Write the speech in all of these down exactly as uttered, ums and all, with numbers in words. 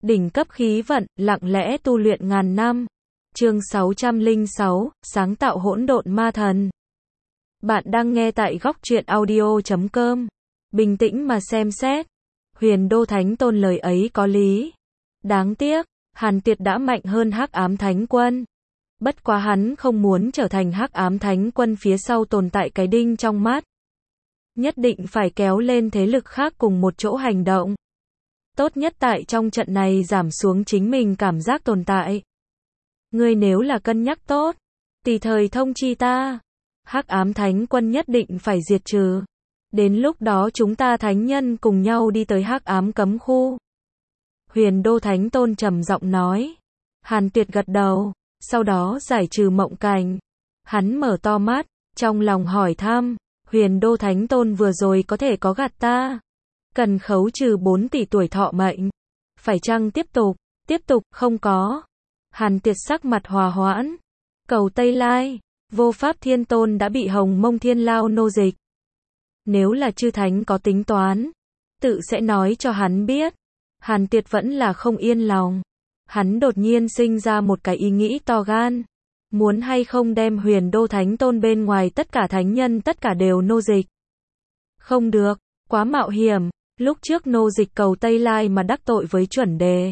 Đỉnh cấp khí vận, lặng lẽ tu luyện ngàn năm. Chương sáu trăm lẻ sáu, sáng tạo hỗn độn ma thần. Bạn đang nghe tại góc truyện audio chấm com. Bình tĩnh mà xem xét. Huyền Đô Thánh Tôn lời ấy có lý. Đáng tiếc, Hàn Tiệt đã mạnh hơn Hắc Ám Thánh Quân. Bất quá hắn không muốn trở thành Hắc Ám Thánh Quân phía sau tồn tại cái đinh trong mắt. Nhất định phải kéo lên thế lực khác cùng một chỗ hành động. Tốt nhất tại trong trận này giảm xuống chính mình cảm giác tồn tại. Ngươi nếu là cân nhắc tốt, tùy thời thông chi ta. Hắc Ám Thánh Quân nhất định phải diệt trừ. Đến lúc đó chúng ta thánh nhân cùng nhau đi tới Hắc Ám cấm khu. Huyền Đô Thánh Tôn trầm giọng nói. Hàn Tuyệt gật đầu, sau đó giải trừ mộng cảnh. Hắn mở to mắt, trong lòng hỏi thăm, Huyền Đô Thánh Tôn vừa rồi có thể có gạt ta. Cần khấu trừ bốn tỷ tuổi thọ mệnh. Phải chăng tiếp tục? Tiếp tục, không có. Hàn Tiệt sắc mặt hòa hoãn. Cầu Tây Lai, Vô Pháp Thiên Tôn đã bị Hồng Mông Thiên Lao nô dịch. Nếu là chư thánh có tính toán, tự sẽ nói cho hắn biết. Hàn Tiệt vẫn là không yên lòng. Hắn đột nhiên sinh ra một cái ý nghĩ to gan. Muốn hay không đem Huyền Đô Thánh Tôn bên ngoài tất cả thánh nhân tất cả đều nô dịch. Không được, quá mạo hiểm. Lúc trước nô dịch cầu Tây Lai mà đắc tội với chuẩn đề.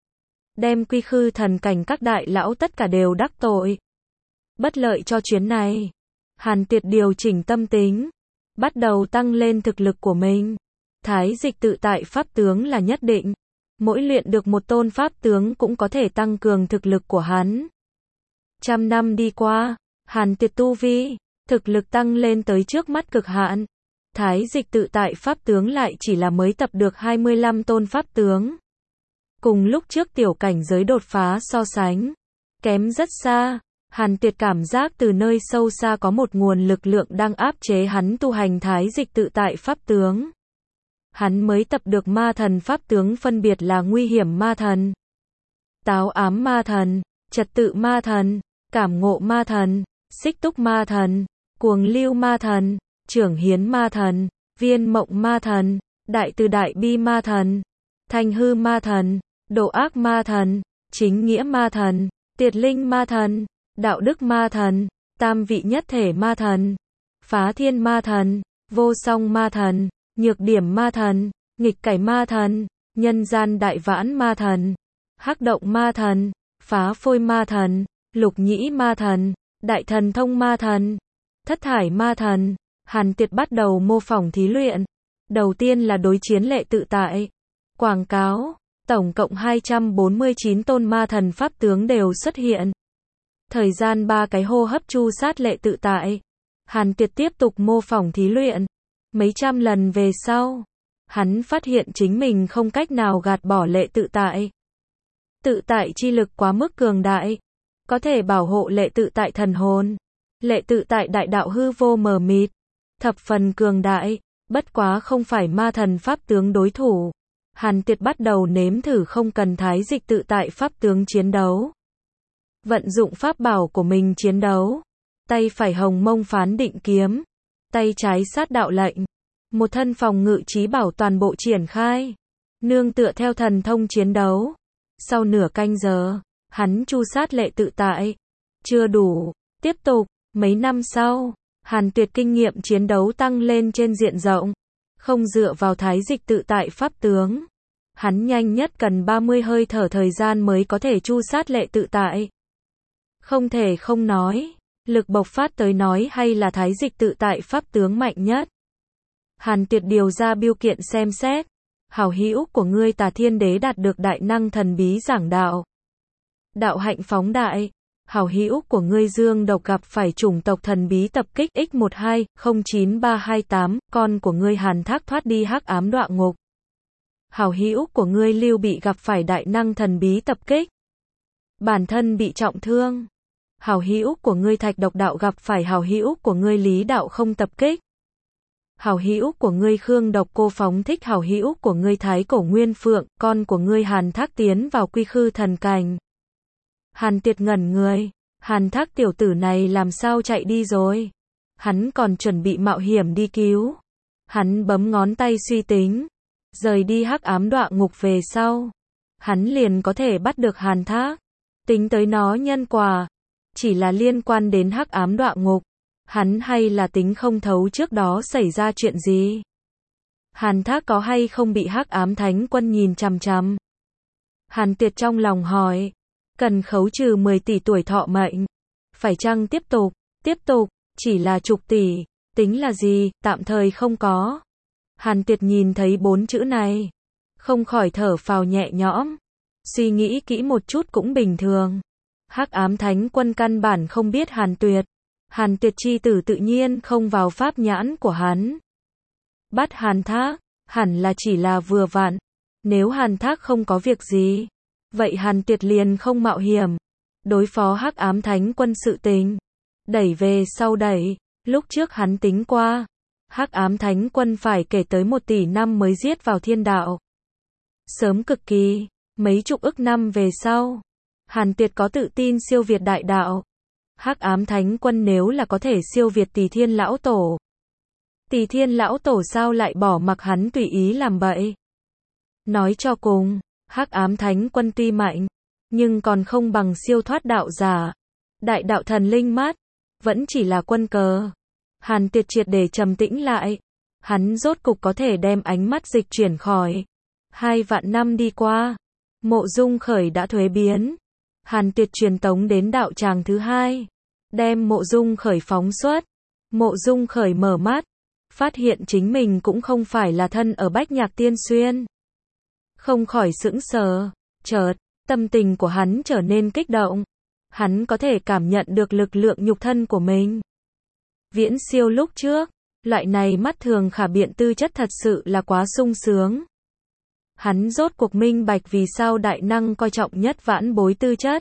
Đem quy khư thần cảnh các đại lão tất cả đều đắc tội. Bất lợi cho chuyến này. Hàn Tiệt điều chỉnh tâm tính. Bắt đầu tăng lên thực lực của mình. Thái dịch tự tại pháp tướng là nhất định. Mỗi luyện được một tôn pháp tướng cũng có thể tăng cường thực lực của hắn. Trăm năm đi qua, Hàn Tiệt tu vi, thực lực tăng lên tới trước mắt cực hạn. Thái dịch tự tại pháp tướng lại chỉ là mới tập được hai mươi lăm tôn pháp tướng. Cùng lúc trước tiểu cảnh giới đột phá so sánh, kém rất xa. Hàn Tiệt cảm giác từ nơi sâu xa có một nguồn lực lượng đang áp chế hắn tu hành thái dịch tự tại pháp tướng. Hắn mới tập được ma thần pháp tướng phân biệt là nguy hiểm ma thần, táo ám ma thần, trật tự ma thần, cảm ngộ ma thần, xích túc ma thần, cuồng lưu ma thần, trưởng hiến ma thần, viên mộng ma thần, đại từ đại bi ma thần, thanh hư ma thần, độ ác ma thần, chính nghĩa ma thần, tiệt linh ma thần, đạo đức ma thần, tam vị nhất thể ma thần, phá thiên ma thần, vô song ma thần, nhược điểm ma thần, nghịch cải ma thần, nhân gian đại vãn ma thần, hắc động ma thần, phá phôi ma thần, lục nhĩ ma thần, đại thần thông ma thần, thất thải ma thần. Hàn Tiệt bắt đầu mô phỏng thí luyện. Đầu tiên là đối chiến lệ tự tại. Quảng cáo, tổng cộng hai trăm bốn mươi chín tôn ma thần pháp tướng đều xuất hiện. Thời gian ba cái hô hấp chu sát lệ tự tại. Hàn Tiệt tiếp tục mô phỏng thí luyện. Mấy trăm lần về sau, hắn phát hiện chính mình không cách nào gạt bỏ lệ tự tại. Tự tại chi lực quá mức cường đại, có thể bảo hộ lệ tự tại thần hồn. Lệ tự tại đại đạo hư vô mờ mịt, thập phần cường đại, bất quá không phải ma thần pháp tướng đối thủ. Hàn Tiệt bắt đầu nếm thử không cần thái dịch tự tại pháp tướng chiến đấu. Vận dụng pháp bảo của mình chiến đấu. Tay phải hồng mông phán định kiếm, tay trái sát đạo lệnh. Một thân phòng ngự trí bảo toàn bộ triển khai. Nương tựa theo thần thông chiến đấu. Sau nửa canh giờ, hắn chu sát lệ tự tại. Chưa đủ, tiếp tục, mấy năm sau. Hàn Tuyệt kinh nghiệm chiến đấu tăng lên trên diện rộng. Không dựa vào thái dịch tự tại pháp tướng. Hắn nhanh nhất cần ba mươi hơi thở thời gian mới có thể chu sát lệ tự tại. Không thể không nói, lực bộc phát tới nói hay là thái dịch tự tại pháp tướng mạnh nhất. Hàn Tuyệt điều ra biêu kiện xem xét. Hảo hữu của ngươi Tà Thiên Đế đạt được đại năng thần bí giảng đạo. Đạo hạnh phóng đại. Hảo hữu của ngươi Dương Độc gặp phải chủng tộc thần bí tập kích x một hai không chín ba hai tám, con của ngươi Hàn Thác thoát đi hắc ám đọa ngục. Hảo hữu của ngươi Lưu bị gặp phải đại năng thần bí tập kích, bản thân bị trọng thương. Hảo hữu của ngươi Thạch Độc Đạo gặp phải hảo hữu của ngươi Lý Đạo không tập kích. Hảo hữu của ngươi Khương Độc Cô phóng thích hảo hữu của ngươi Thái Cổ Nguyên Phượng, con của ngươi Hàn Thác tiến vào quy khư thần cảnh. Hàn Tiệt ngẩn người, Hàn Thác tiểu tử này làm sao chạy đi rồi? Hắn còn chuẩn bị mạo hiểm đi cứu. Hắn bấm ngón tay suy tính, rời đi hắc ám đọa ngục về sau. hắn liền có thể bắt được Hàn Thác. Tính tới nó nhân quả, chỉ là liên quan đến hắc ám đọa ngục, hắn hay là tính không thấu trước đó xảy ra chuyện gì. Hàn Thác có hay không bị hắc ám thánh quân nhìn chằm chằm? Hàn Tuyệt trong lòng hỏi, cần khấu trừ mười tỷ tuổi thọ mệnh. Phải chăng tiếp tục? Tiếp tục, chỉ là chục tỷ, tính là gì, tạm thời không có. Hàn Tuyệt nhìn thấy bốn chữ này, không khỏi thở phào nhẹ nhõm. Suy nghĩ kỹ một chút cũng bình thường. Hắc ám thánh quân căn bản không biết Hàn Tuyệt. Hàn Tuyệt chi tử tự nhiên không vào pháp nhãn của hắn. Bắt Hàn Thác, hẳn là chỉ là vừa vặn. Nếu Hàn Thác không có việc gì, vậy Hàn Tuyệt liền không mạo hiểm đối phó hắc ám thánh quân sự tình. Đẩy về sau đẩy, lúc trước hắn tính qua, hắc ám thánh quân phải kể tới một tỷ năm mới giết vào thiên đạo. Sớm cực kỳ, mấy chục ức năm về sau, Hàn Tuyệt có tự tin siêu việt đại đạo. Hắc ám thánh quân nếu là có thể siêu việt Tỳ Thiên lão tổ, Tỳ Thiên lão tổ sao lại bỏ mặc hắn tùy ý làm bậy? Nói cho cùng, hắc ám thánh quân tuy mạnh, nhưng còn không bằng siêu thoát đạo giả. Đại đạo thần linh mắt, vẫn chỉ là quân cờ. Hàn Tuyệt triệt để trầm tĩnh lại. Hắn rốt cục có thể đem ánh mắt dịch chuyển khỏi. Hai vạn năm đi qua, Mộ Dung Khởi đã thuế biến. Hàn Tuyệt truyền tống đến đạo tràng thứ hai, đem Mộ Dung Khởi phóng xuất. Mộ Dung Khởi mở mắt, phát hiện chính mình cũng không phải là thân ở Bách Nhạc Tiên Xuyên. Không khỏi sững sờ, chợt, tâm tình của hắn trở nên kích động. Hắn có thể cảm nhận được lực lượng nhục thân của mình. Viễn siêu lúc trước, loại này mắt thường khả biện tư chất thật sự là quá sung sướng. Hắn rốt cuộc minh bạch vì sao đại năng coi trọng nhất vãn bối tư chất.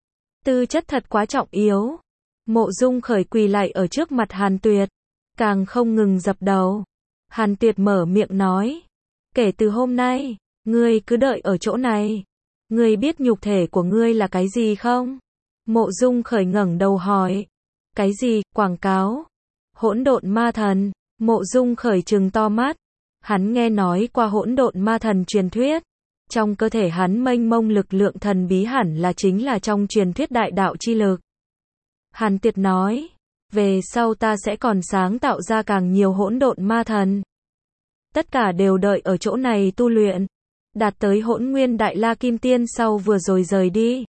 Tư chất thật quá trọng yếu. Mộ Dung Khởi quỳ lại ở trước mặt Hàn Tuyệt, càng không ngừng dập đầu. Hàn Tuyệt mở miệng nói, kể từ hôm nay, ngươi cứ đợi ở chỗ này. Ngươi biết nhục thể của ngươi là cái gì không? Mộ Dung Khởi ngẩng đầu hỏi. Cái gì? Quảng cáo? Hỗn độn ma thần. Mộ Dung Khởi trừng to mắt. Hắn nghe nói qua hỗn độn ma thần truyền thuyết. Trong cơ thể hắn mênh mông lực lượng thần bí hẳn là chính là trong truyền thuyết đại đạo chi lực. Hàn Tuyệt nói, về sau ta sẽ còn sáng tạo ra càng nhiều hỗn độn ma thần. Tất cả đều đợi ở chỗ này tu luyện. Đạt tới hỗn nguyên đại la kim tiên sau vừa rồi rời đi.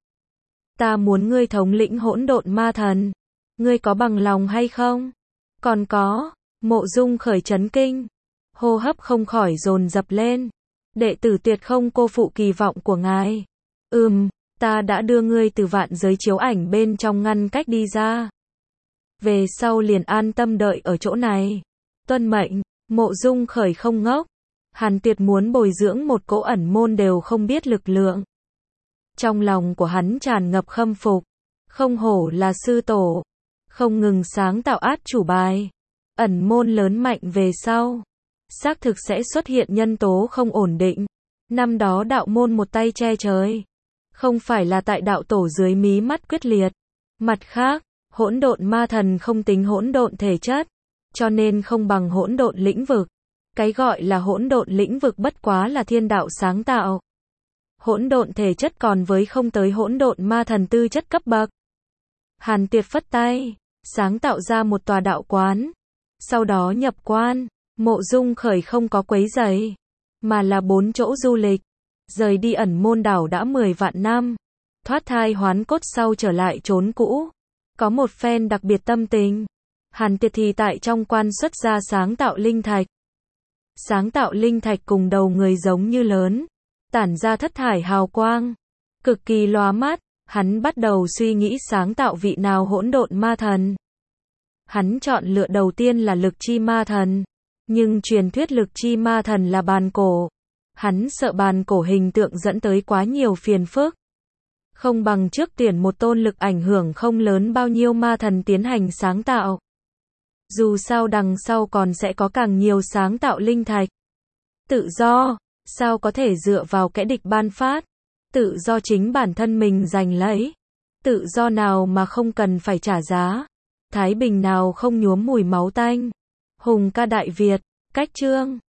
Ta muốn ngươi thống lĩnh hỗn độn ma thần. Ngươi có bằng lòng hay không? Còn có, Mộ Dung Khởi chấn kinh. Hô hấp không khỏi dồn dập lên. Đệ tử tuyệt không cô phụ kỳ vọng của ngài. Ừm, ta đã đưa ngươi từ vạn giới chiếu ảnh bên trong ngăn cách đi ra. Về sau liền an tâm đợi ở chỗ này. Tuân mệnh. Mộ Dung Khởi không ngốc. Hàn Tuyệt muốn bồi dưỡng một cỗ ẩn môn đều không biết lực lượng. Trong lòng của hắn tràn ngập khâm phục. Không hổ là sư tổ. Không ngừng sáng tạo át chủ bài. Ẩn môn lớn mạnh về sau. Xác thực sẽ xuất hiện nhân tố không ổn định. Năm đó đạo môn một tay che trời. Không phải là tại đạo tổ dưới mí mắt quyết liệt. Mặt khác, hỗn độn ma thần không tính hỗn độn thể chất. Cho nên không bằng hỗn độn lĩnh vực. Cái gọi là hỗn độn lĩnh vực bất quá là thiên đạo sáng tạo. Hỗn độn thể chất còn với không tới hỗn độn ma thần tư chất cấp bậc. Hàn Tuyệt phất tay, sáng tạo ra một tòa đạo quán. Sau đó nhập quan. Mộ Dung Khởi không có quấy rầy, mà là bốn chỗ du lịch. Rời đi ẩn môn đảo đã mười vạn năm. Thoát thai hoán cốt sau trở lại chốn cũ. Có một phen đặc biệt tâm tình. Hàn Tuyệt thì tại trong quan xuất ra sáng tạo linh thạch. Sáng tạo linh thạch cùng đầu người giống như lớn. Tản ra thất thải hào quang. Cực kỳ lóa mắt. Hắn bắt đầu suy nghĩ sáng tạo vị nào hỗn độn ma thần. Hắn chọn lựa đầu tiên là lực chi ma thần. Nhưng truyền thuyết lực chi ma thần là bàn cổ. Hắn sợ bàn cổ hình tượng dẫn tới quá nhiều phiền phức. Không bằng trước tuyển một tôn lực ảnh hưởng không lớn bao nhiêu ma thần tiến hành sáng tạo. Dù sao đằng sau còn sẽ có càng nhiều sáng tạo linh thạch. Tự do, sao có thể dựa vào kẻ địch ban phát. Tự do chính bản thân mình giành lấy. Tự do nào mà không cần phải trả giá. Thái bình nào không nhuốm mùi máu tanh. Hùng ca Đại Việt, cách chương.